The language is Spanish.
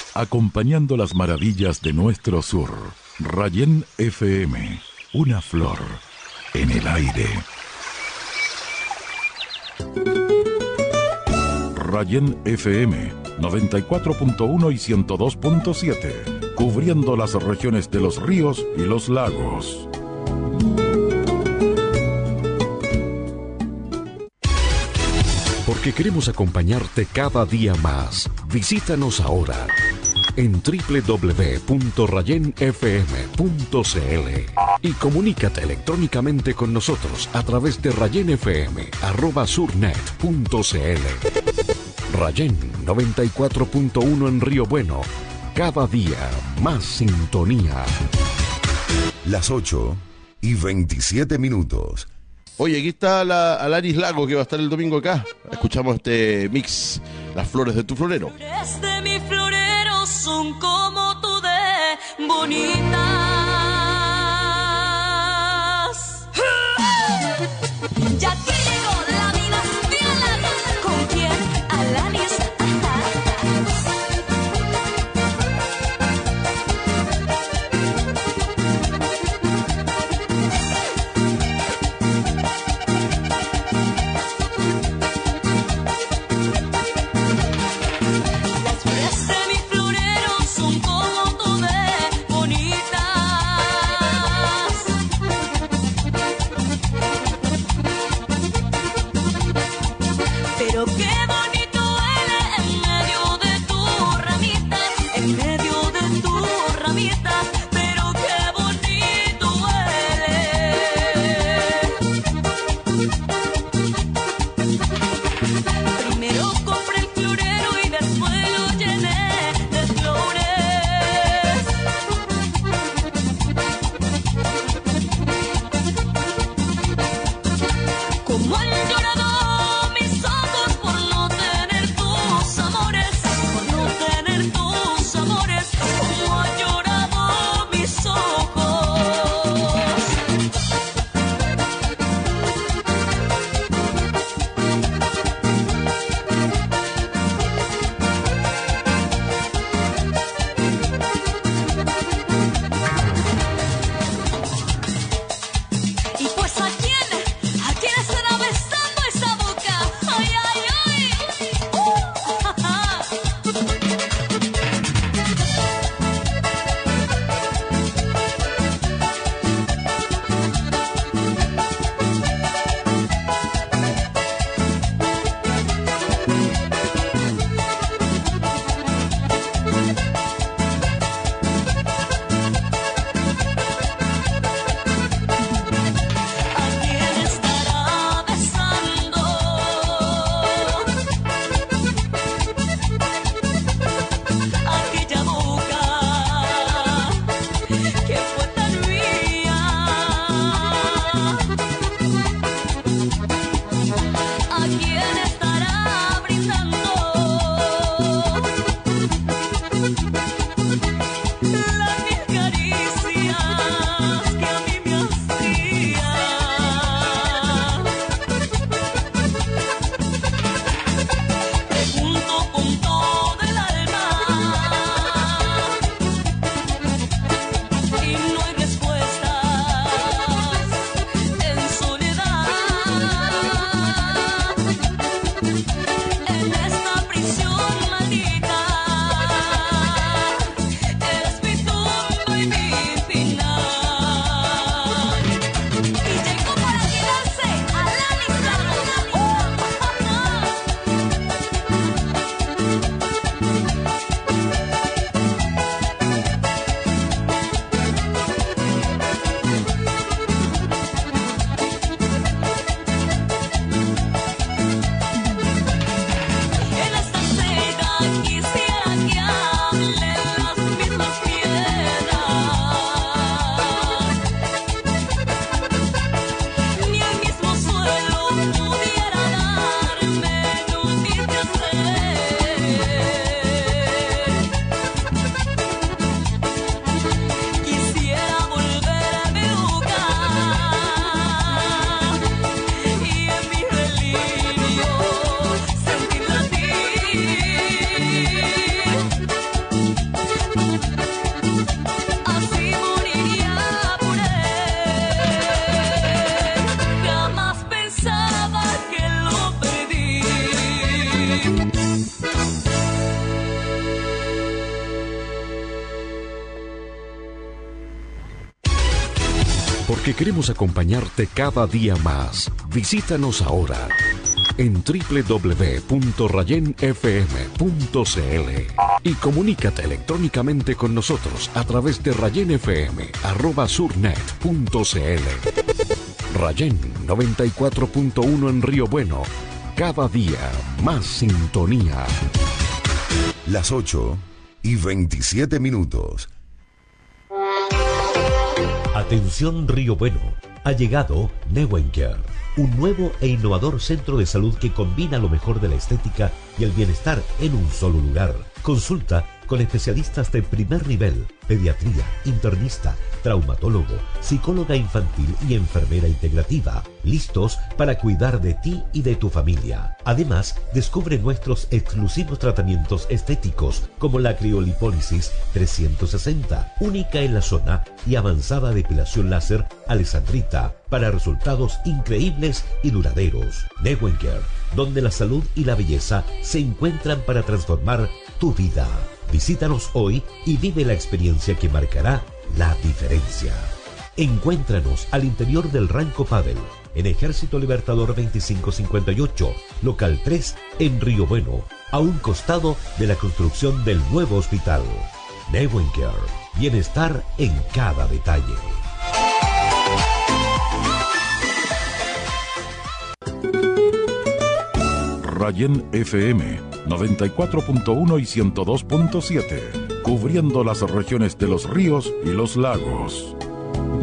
acompañando las maravillas de nuestro sur. Rayén FM, una flor en el aire. Rayén FM, 94.1 y 102.7, cubriendo las regiones de los ríos y los lagos. Porque queremos acompañarte cada día más. Visítanos ahora en www.rayenfm.cl y comunícate electrónicamente con nosotros a través de rayenfm@surnet.cl. Rayén 94.1 en Río Bueno. Cada día más sintonía. Las 8:27. Oye, aquí está Alanis Lago, que va a estar el domingo acá. Escuchamos este mix, Las flores de tu florero. Las flores de mi florero son como tú de bonitas. Ya que llegó la dinastía Alanis. ¿Con quién? Alanis. Las flores de mi florero son como tú de bonitas. porque queremos acompañarte cada día más. Visítanos ahora en www.rayenfm.cl y comunícate electrónicamente con nosotros a través de rayenfm@surnet.cl. Rayen 94.1 en Río Bueno. Cada día más sintonía. Las 8:27. Atención Río Bueno, ha llegado Neuencare, un nuevo e innovador centro de salud que combina lo mejor de la estética y el bienestar en un solo lugar. Consulta con especialistas de primer nivel, pediatría, internista, traumatólogo, psicóloga infantil y enfermera integrativa, listos para cuidar de ti y de tu familia. Además, descubre nuestros exclusivos tratamientos estéticos como la criolipólisis 360, única en la zona, y avanzada depilación láser Alessandrita para resultados increíbles y duraderos. Neuencare, donde la salud y la belleza se encuentran para transformar tu vida. Visítanos hoy y vive la experiencia que marcará la diferencia. Encuéntranos al interior del Ranco Padel, en Ejército Libertador 2558, local 3, en Río Bueno, a un costado de la construcción del nuevo hospital. Neuencare, bienestar en cada detalle. Rayen FM 94.1 y 102.7, cubriendo las regiones de los ríos y los lagos.